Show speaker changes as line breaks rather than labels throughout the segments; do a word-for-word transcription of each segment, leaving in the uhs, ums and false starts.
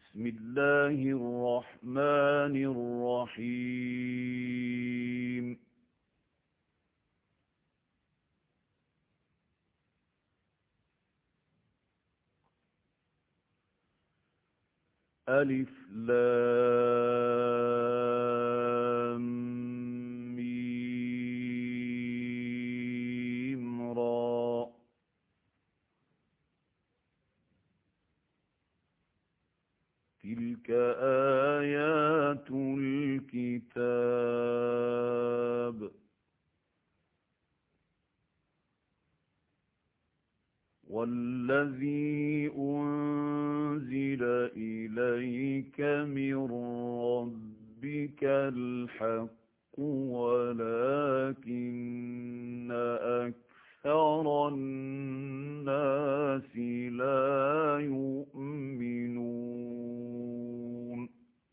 بسم الله الرحمن الرحيم ألف لام ميم را تلك آيات الكتاب والذي أنزل إليك من ربك الحق ولكن أكثر الناس لا يؤمنون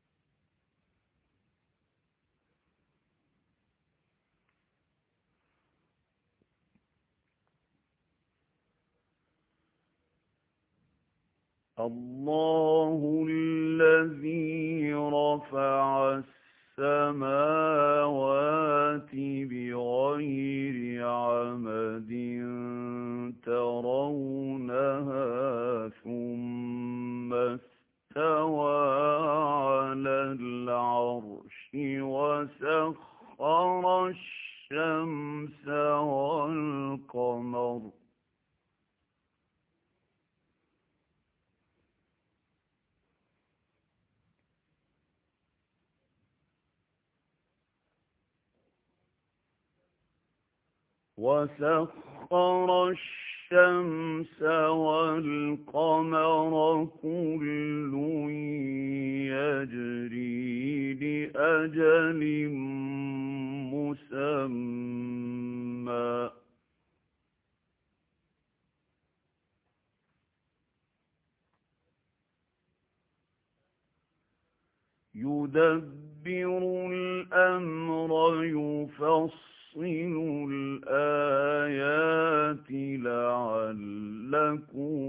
الله الذي رفع السماوات بغير عمد ترونها ثم استوى على العرش وسخر الشمس والقمر وسخر الشمس والقمر كل يجري لأجل مسمى يدبر الأمر يفصل الآيات لعلكم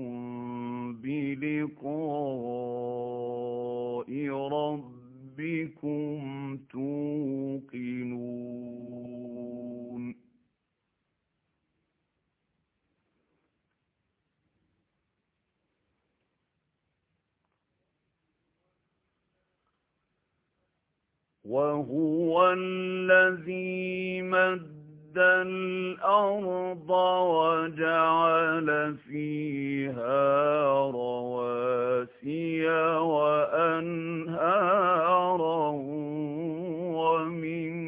بلقاء ربكم توقنون وهو الذي مد الأرض وجعل فيها رواسي وأنهارا ومن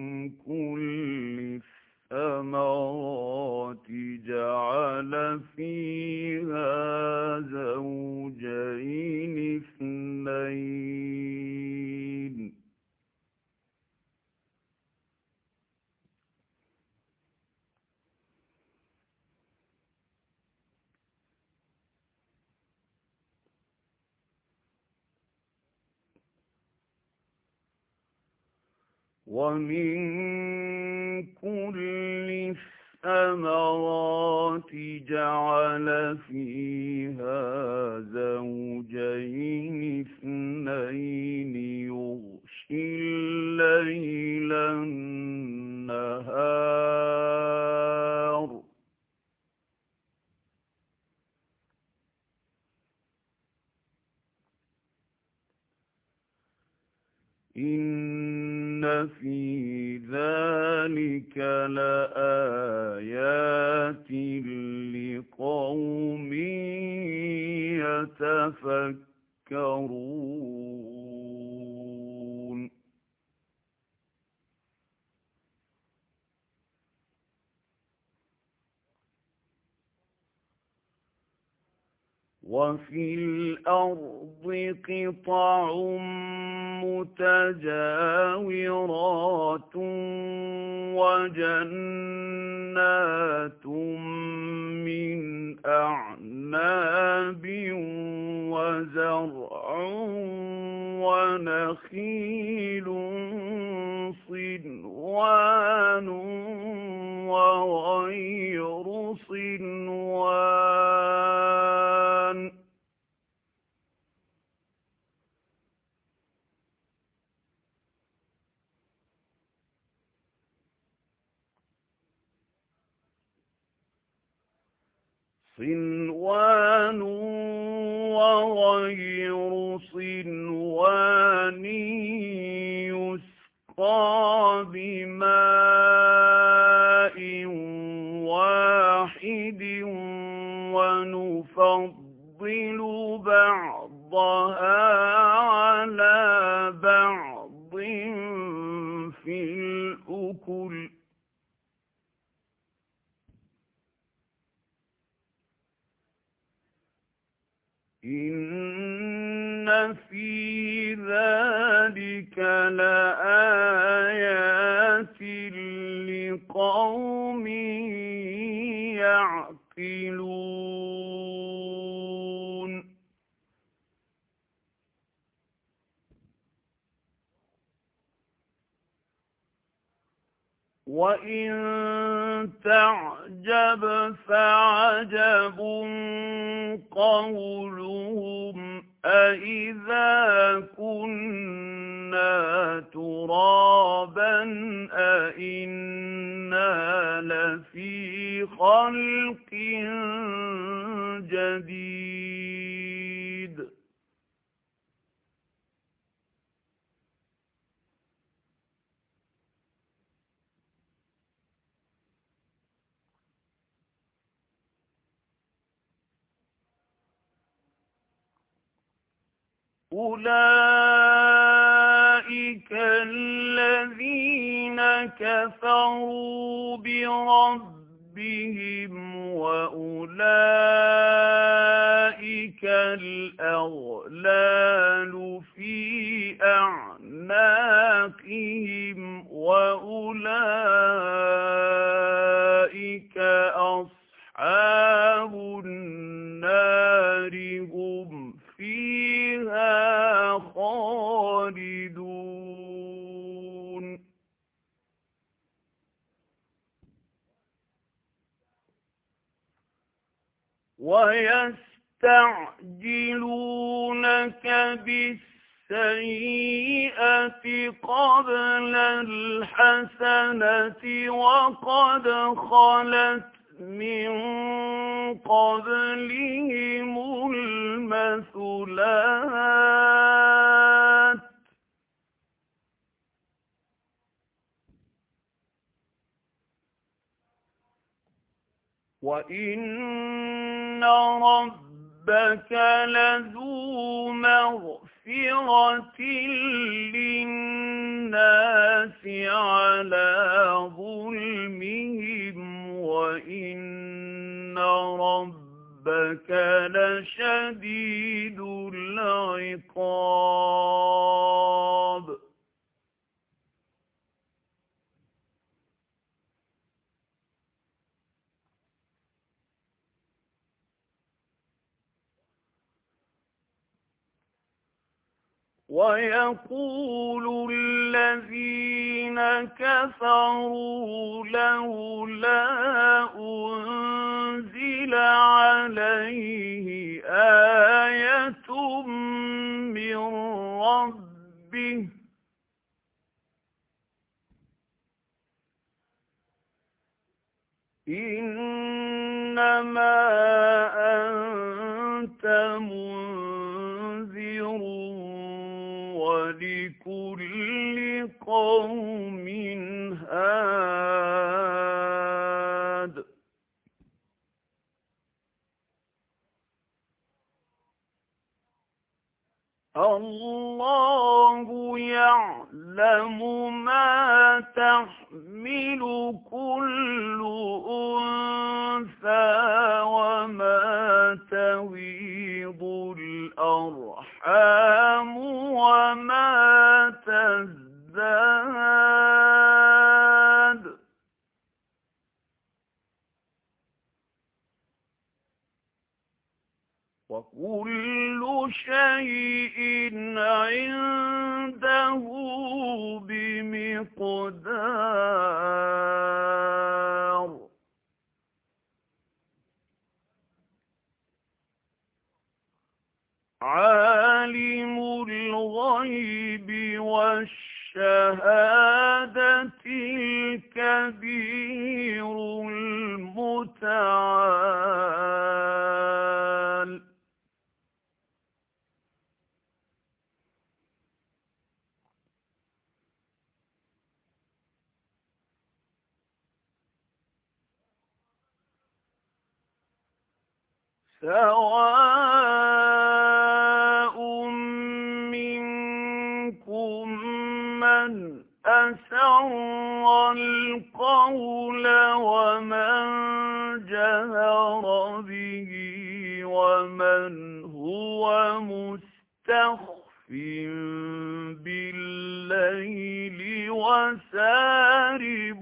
كل الثمرات جعل فيها زوجين اثنين ومن كل الثمرات جعل فيها زوجين اثنين يغشي الليل النهار إن في ذلك لآيات لقوم يتفكرون وفي الأرض قطع متجاورات وجنات من أعناب وزرع ونخيل صنوان وغير صنوان صِنْوَانٌ وَغَيْرُ صِنْوَانٍ يُسْقَىٰ بِمَاءٍ وَاحِدٍ وَنُفَضِّلُ بَعْضَهَا عَلَىٰ بَعْضٍ فِي الْأُكُلِ ۚ إِنَّ فِي ذَٰلِكَ لَآيَاتٍ لِّقَوْمٍ يَعْقِلُونَ وَإِن تَعْجَبْ فَعَجَبٌ قَوْلُهُمْ أَإِذَا كُنَّا تُرَابًا أَإِنَّا لَفِي خَلْقٍ جَدِيدٍ ۗ أُولَٰئِكَ الَّذِينَ كَفَرُوا بِرَبِّهِمْ وَأُولَٰئِكَ الْأَغْلَالُ فِي أَعْنَاقِهِمْ وَأُولَٰئِكَ أَصْحَابُ النَّارِ هُمْ فِيهَا خَالِدُونَ وَيَسْتَعْجِلُونَكَ بِالسَّيِّئَةِ قَبْلَ الْحَسَنَةِ وَقَدْ خَلَتْ مِن قَبْلِهِمُ الْمَثُلَاتُ ۗ وَإِنَّ رَبَّكَ لَذُو مَغْفِرَةٍ لِّلنَّاسِ عَلَىٰ ظُلْمِهِمْ وَإِنَّ رَبَّكَ لَشَدِيدُ الْعِقَابِ وَيَقُولُ الَّذِينَ كَفَرُوا لَوْلَا أُنزِلَ عَلَيْهِ آيَةٌ مِّن رَّبِّهِ ۗ إِنَّمَا أَنتَ مُنذِرٌ وَلِكُلِّ قَوْمٍ هَادٍ اللَّهُ يَعْلَمُ مَا تَحْمِلُ كُلُّ أُنثَىٰ وَمَا تَغِيضُ الْأَرْحَامُ وَمَا تَزْدَادُ ۖ وَكُلُّ شَيْءٍ عِندَهُ بِمِقْدَارٍ عَالِمُ الْغَيْبِ وَالشَّهَادَةِ الْكَبِيرُ الْمُتَعَالِ وتعال سواء منكم من أسر القول ومن جهر به ومن هو مستخف بالليل وسارب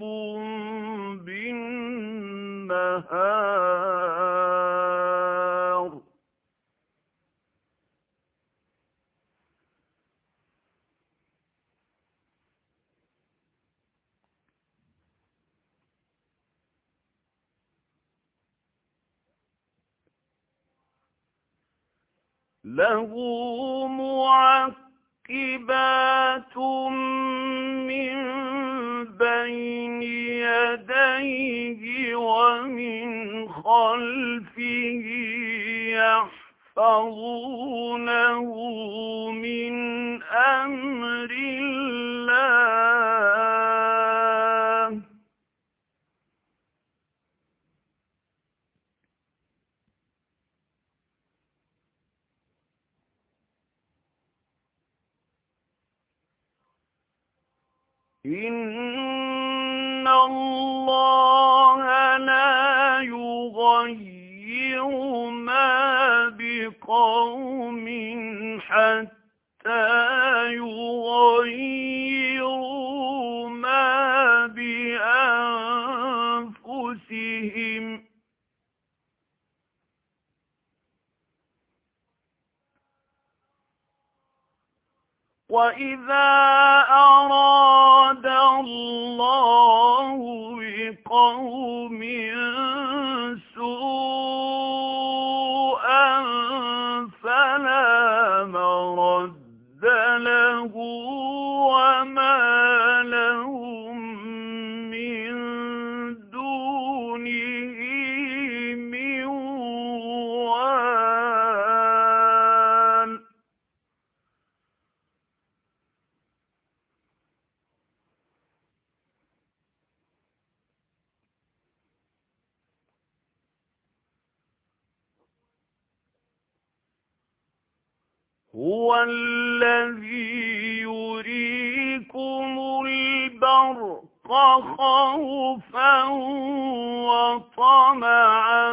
بالنهار له معقبات من بين يديه ومن خلفه يحفظونه من أمر الله إن الله لا يغير ما بقوم حتى يغيروا ما بأنفسهم وَإِذَا أَرَادَ اللَّهُ بِقَوْمٍ سُوءًا فَلَا مَرَدَّ لَهُ وَمَا لَهُم مِّن دُونِهِ مِن وَالٍ هُوَ الَّذِي يُرِيكُمُ الْبَرْقَ خَوْفًا وَطَمَعًا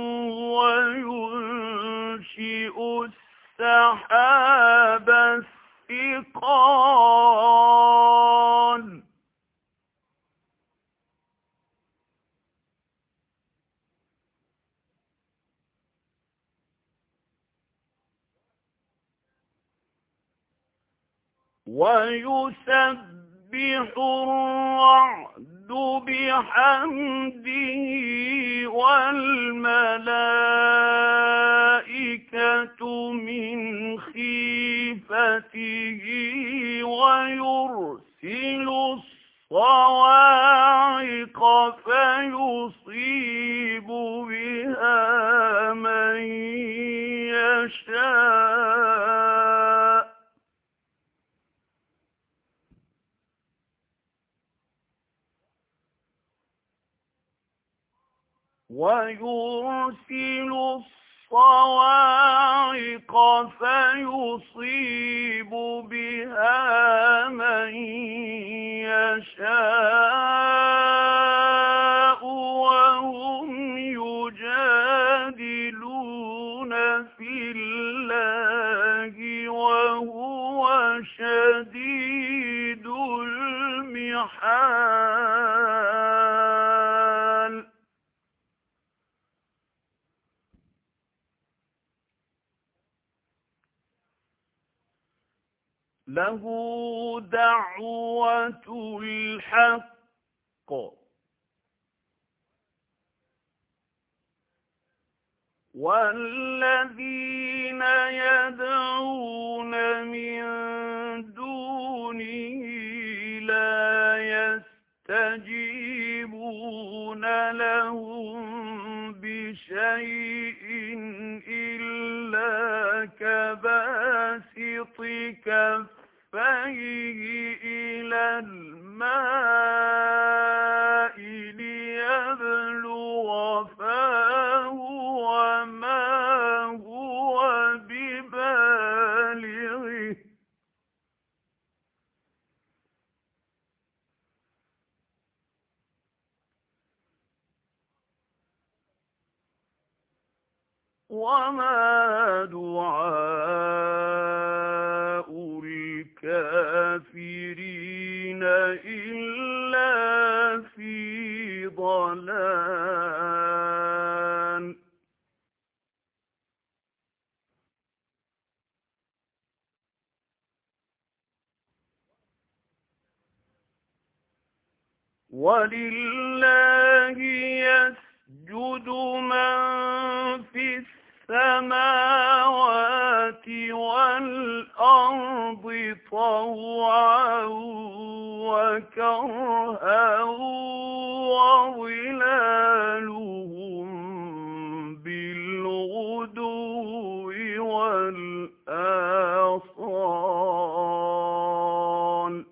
وَيُنشِئُ السَّحَابَ الثِّقَالَ وَيُسَبِّحُ الرَّعْدُ بِحَمْدِهِ وَالْمَلَائِكَةُ مِنْ خِيفَتِهِ وَيُرْسِلُ الصَّوَاعِقَ فَيُصِيبُ بِهَا مَن يَشَاءُ وَيُرْسِلُ الصَّوَاعِقَ فَيُصِيبُ بِهَا مَن يَشَاءُ وَهُمْ يُجَادِلُونَ فِي اللَّهِ وَهُوَ شَدِيدُ الْمِحَالِ لَهُ دَعْوَةُ الْحَقِّ وَالَّذِينَ يَدْعُونَ مِن دُونِهِ لَا يَسْتَجِيبُونَ لَهُم باسط كفيه إلى الماء ليبلغ فاه وما هو ببالغه وما دعاء الكافرين إلا في ضلال ولله يسجد من في السماوات والأرض طوعا وكرها وظلالهم بالغدو والآصال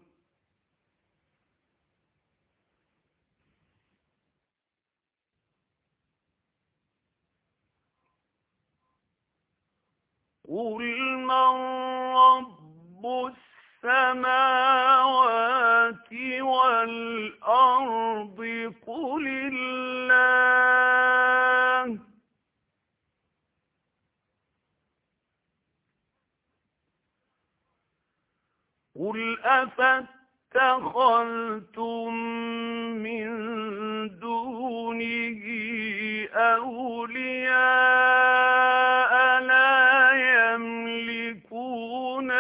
قل من رب السماوات والأرض قل الله قل أفاتخذتم من دونه أولياء لا يملكون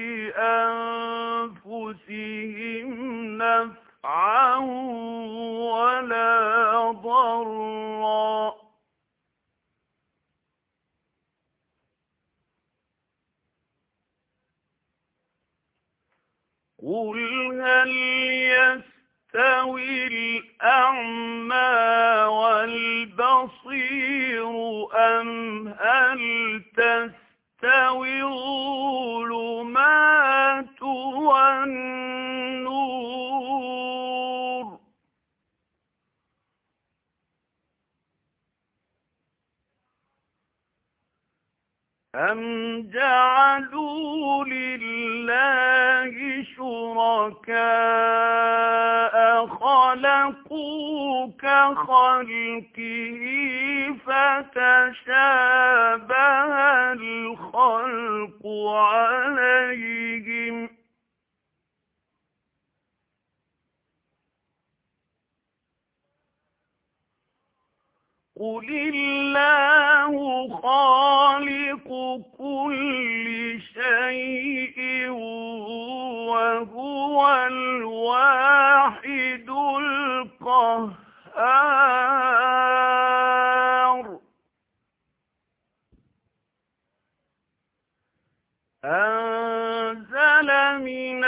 لأنفسهم نفعا ولا ضرا قل هل يستوي الأعمى والبصير أم هل تستوي الظلمات والنور أم جعلوا لله شركاء خلقوا كخلقه فتشابه الخلق عليهم قل الله خالق كل شيء وهو الواحد القهار أنزل من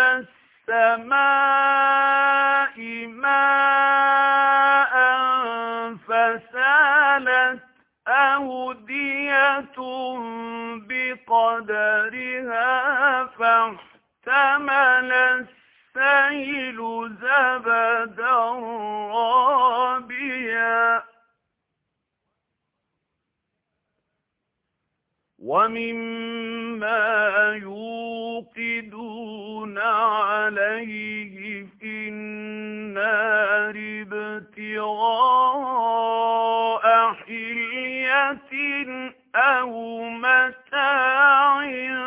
السماء ماء فسالت أودية بقدرها فاحتمل السيل زبدا رابيا ومما يوقدون عليه في النار ابتغاء حلية أو متاع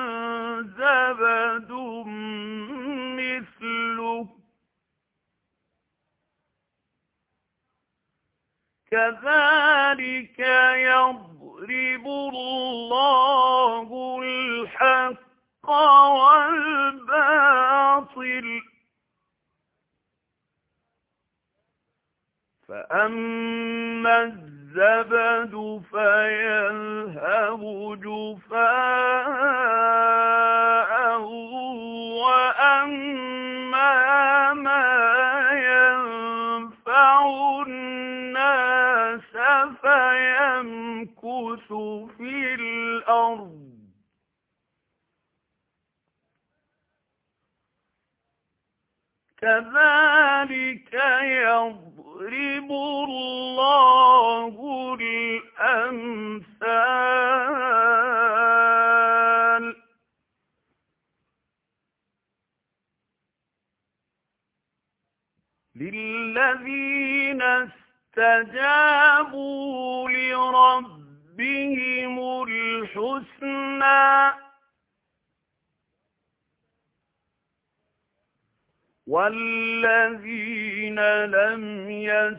زبد مثله كذلك يضرب الله الحق والباطل فأما الزبد فيذهب جفاء وأما ما ينفع الناس فيمكث في الأرض كذلك يضرب الله الأمثال للذين استجابوا لربهم الحسنى والذين لم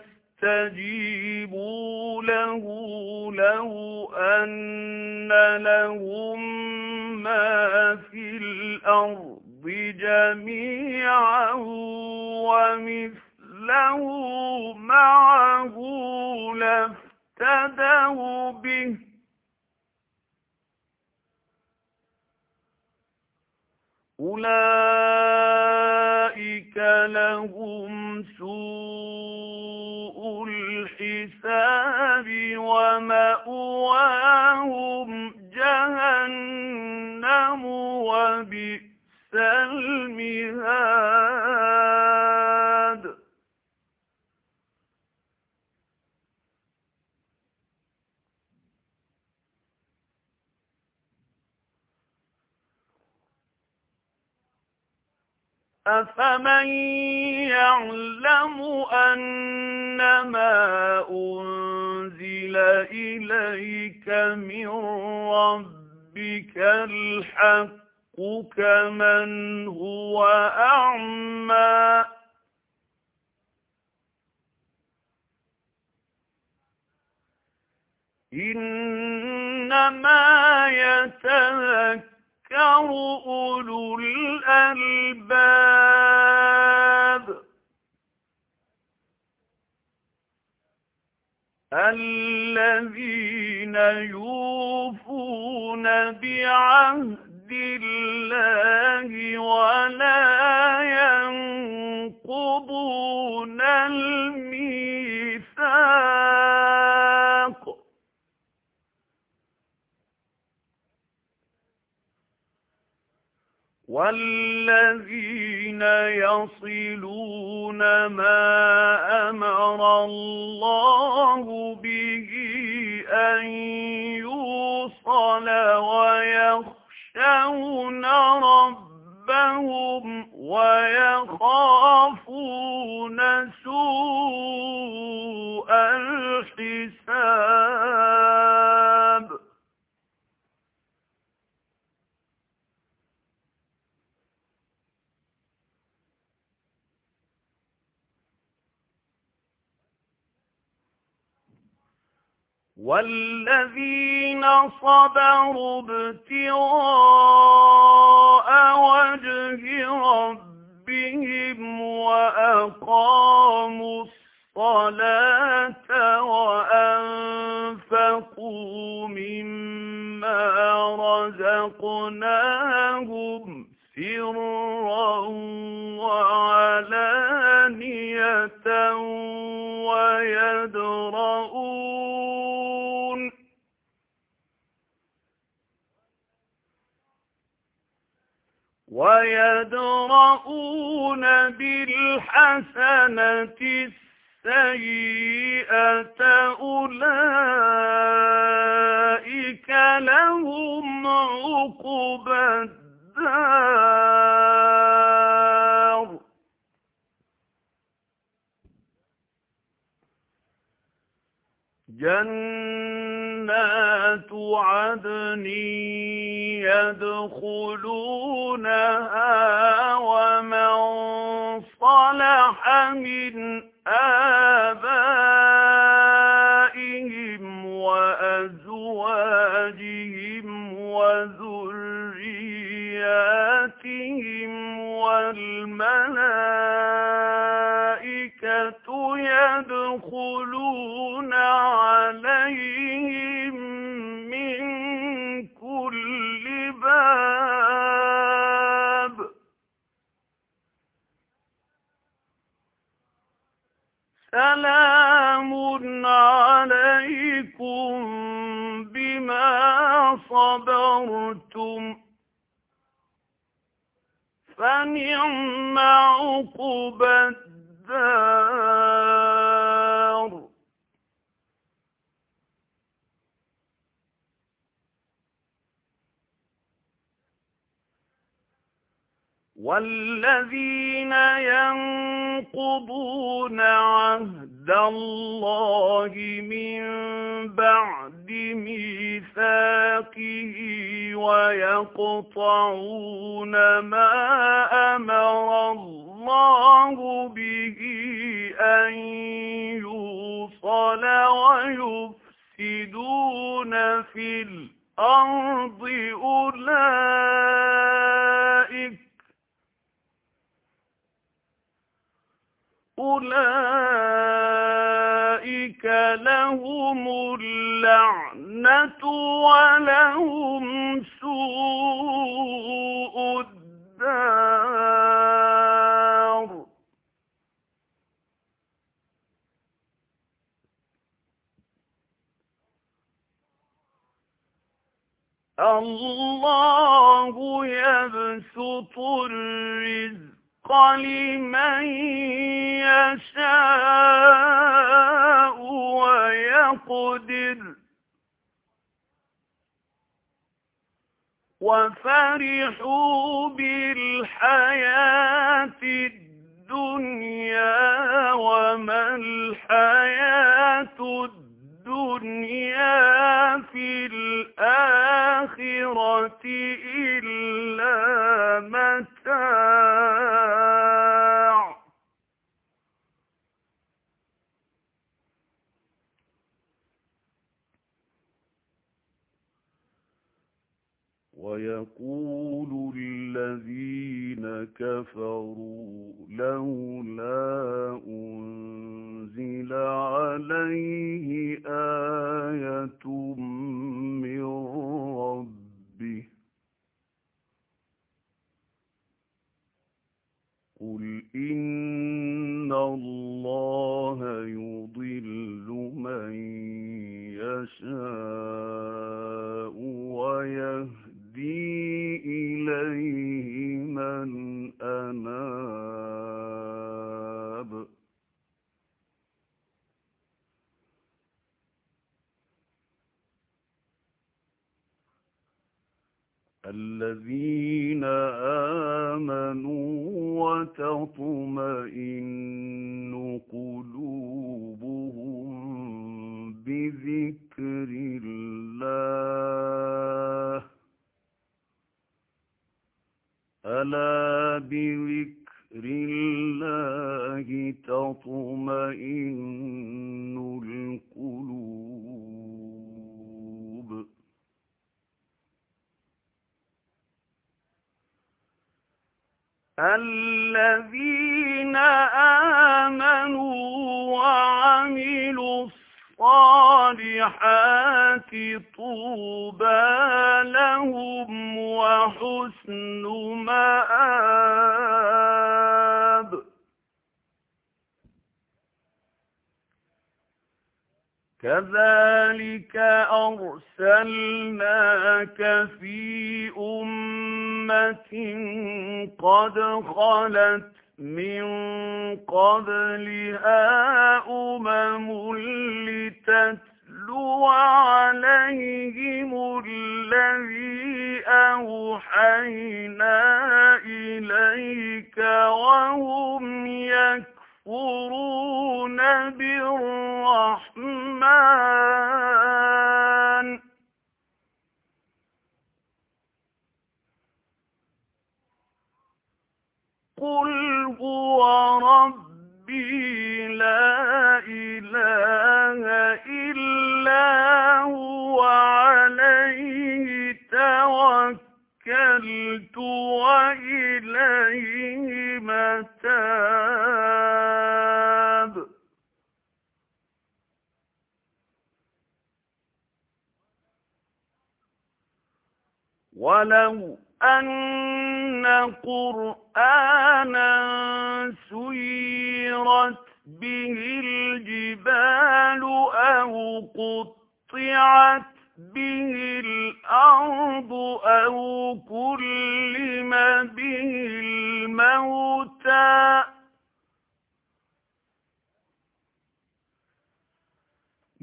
يستجيبوا له لو أن لهم ما في الأرض جميعا ومثله معه لافتدوا به أولئك لهم سوء الحساب ومأواهم جهنم وبئس المهاد أفمن يعلم أنما أنزل إليك من ربك الحق كمن هو أعمى إنما يتذكر أولو الألباب الذين يوفون بعهد الله ولا ينقضون الميثاق والذين يصلون ما أمر الله به أن يوصل ويخشون ربهم ويخافون سوء الحساب والذين صبروا ابتغاء وجه ربهم وأقاموا الصلاة وأنفقوا مما رزقناهم سرا وعلانية ويدرؤون ويدرؤون بالحسنة السيئة أولئك لهم عقبى الدار جنات عدن يدخلونها ومن صلح من آبائهم وأزواجهم وذرياتهم والملائكة يدخلون عليهم من كل باب سلام عليكم بما صبرتم فنعم عقبى الدار. والذين ينقضون عهد الله من بعد ميثاقه ويقطعون ما أمر الله به أن يوصل ويفسدون في الأرض أولئك أولئك لهم اللعنة ولهم سوء الدار. الله يبسط الرزق لمن يشاء ويقدر وفرحوا بالحياة الدنيا وما الحياة الدنيا في الآخرة إلا متاع. ويقول الذين كفروا لولا أنزل عليه آية من ربه قل إن الله يضل من يشاء ويهدي إليه من أناب. الذين آمنوا وتطمئن قلوبهم بذكر الله ألا بذكر الله تطمئن القلوب. الذين آمنوا وعملوا الصالحات طوبى لهم وحسن مآب. كذلك أرسلناك في أمة قد خلت من قبلها أمم لتتلو عليهم الذي أوحينا إليك وهم يكفرون بالرحمن قل هو ربي لا إله إلا هو عليه توكلت وإليه متاب. ولو أن قرآنا سيرت به الجبال أو قطعت به الأرض أو كلم به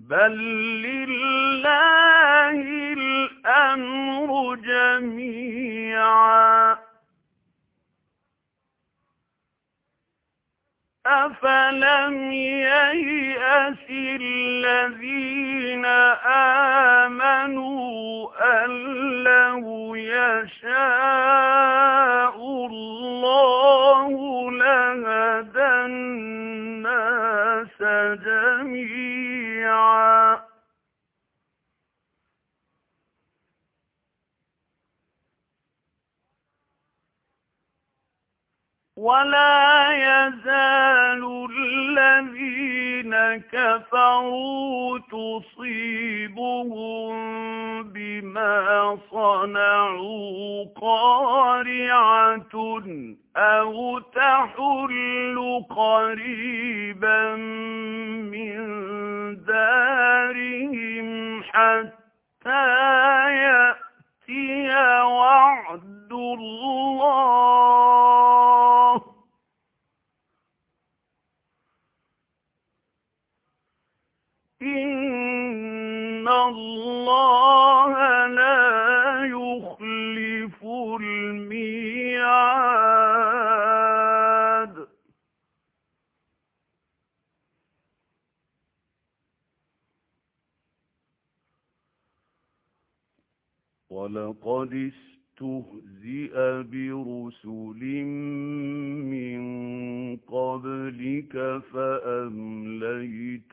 بل لله الأمر جميعا أفلم ييأس الذين آمنوا أن لو يشاء الله لهدى الناس جميعا ولا يزال الذين كفروا تصيبهم بما صنعوا قارعة أو تحل قريبا من دارهم حتى يأتي وعد الله إن الله لا يخلف الميعاد ولقد استهزئ برسل من قبلك فأمليت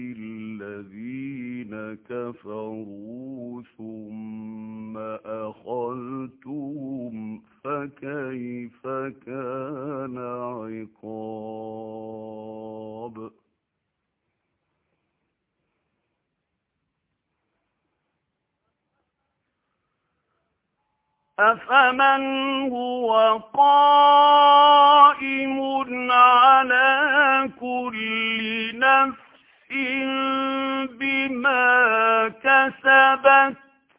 للذين كفروا ثم أخذتهم فكيف كان عقاب أفمن هو قائم على كل نفس بما كسبت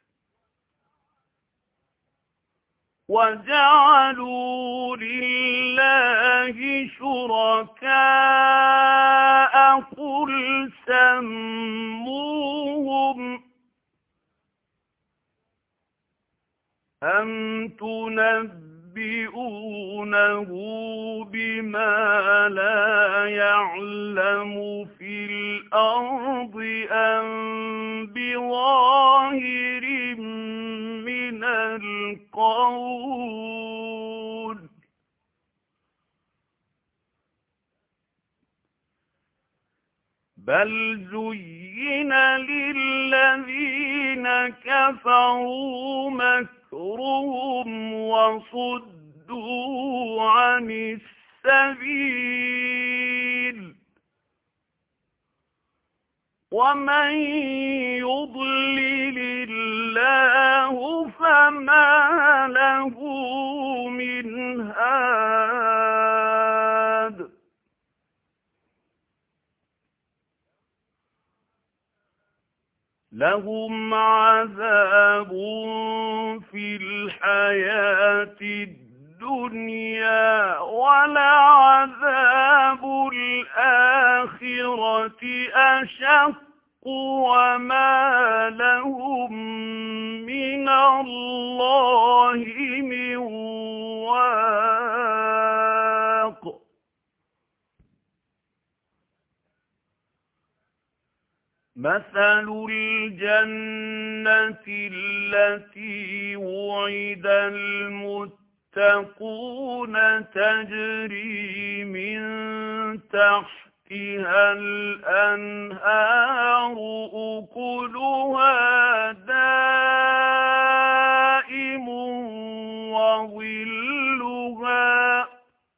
وجعلوا لله شركاء قل سموهم أم تنبئونه بما لا يعلم في الأرض أم بظاهر من القول بل زين للذين كفروا مكرهم وصدوا عن السبيل ومن يضلل الله فما له من هاد لهم عذاب في الحياة الدنيا ولعذاب الآخرة أشق وما لهم من الله من واق مثل الجنة التي وعد المتقون تجري من تحتها الأنهار أكلها دائم وظلها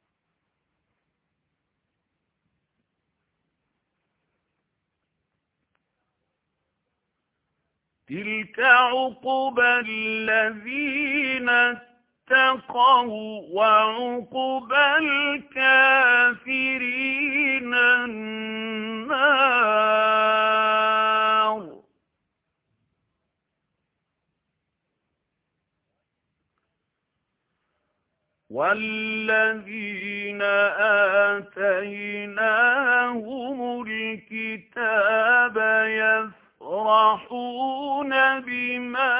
تلك عقبى الذين اتقوا وعقبى الكافرين النار والذين الذين آتيناهم الكتاب يفرحون بما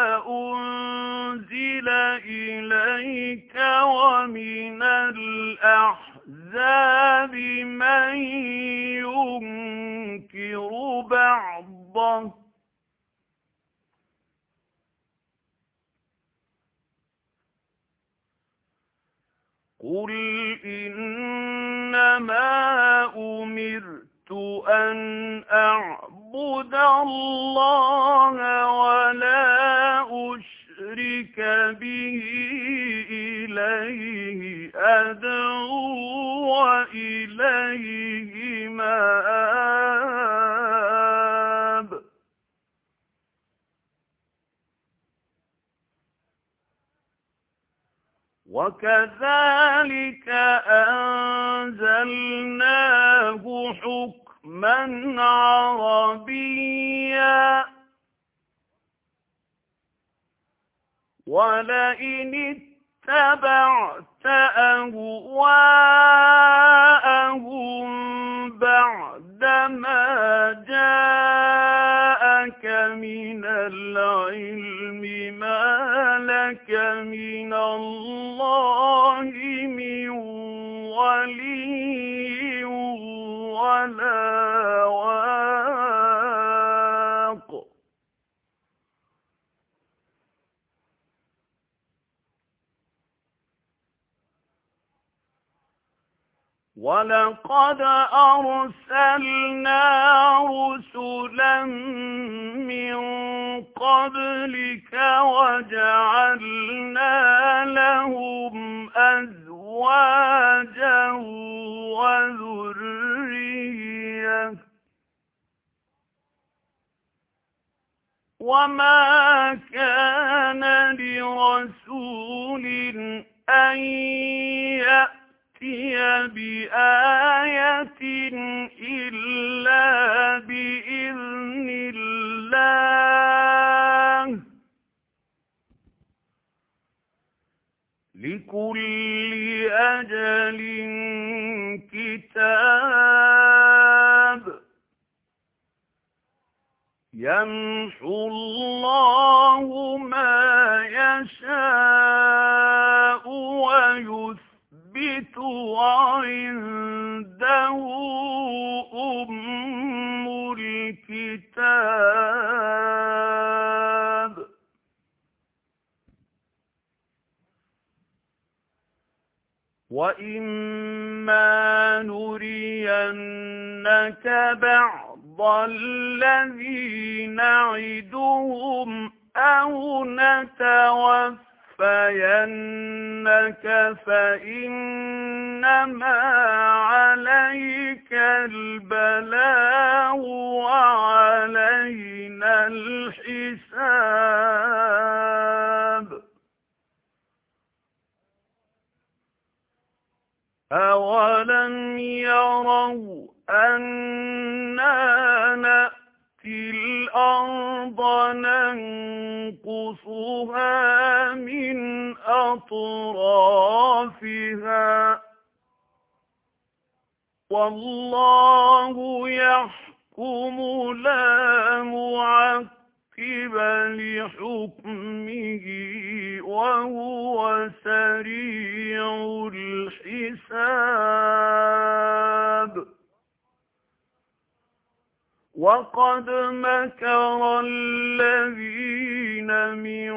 أنزل إليك ومن الأحزاب من ينكر بعضه قل إنما أمرت أن أعبد الله ولا أشرك به إليه أدعو وإليه مآب وكذلك أنزلناه حكما عربيا ولئن اتبعت أهواءهم بعدما جاءك من العلم ما لك من الله من ولي ولا واق ولقد أرسلنا رسلا من قبلك وجعلنا لهم أزواجا وذرية وما كان لرسول أن يأتي بآية إلا بإذن الله لكل أجل كتاب يمحو الله ما يشاء ويثبت وعنده أم الكتاب وإما نرينك بعض الذي نعدهم أو نتوفينك فإنما عليك البلاغ وعلينا الحساب أولم يروا أنا نأتي الأرض ننقصها من أطرافها والله يحكم لا معقب لحكمه وهو سريع الحساب وقد مكر الذين من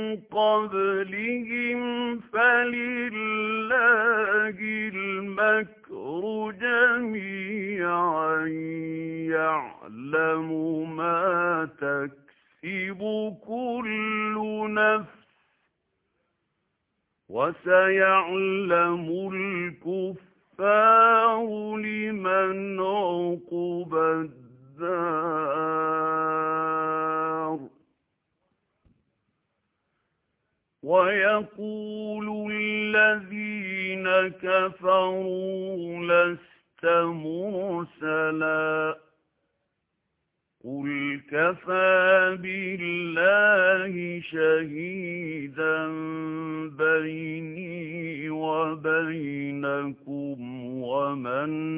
قبلهم فلله المكر جميعا يعلم ما تكسب كل نفس وسيعلم الكفار لمن عقبى الدار ويقول الذين كفروا لست مرسلا قل كفى بالله شهيدا بيني وبينكم لكم ومن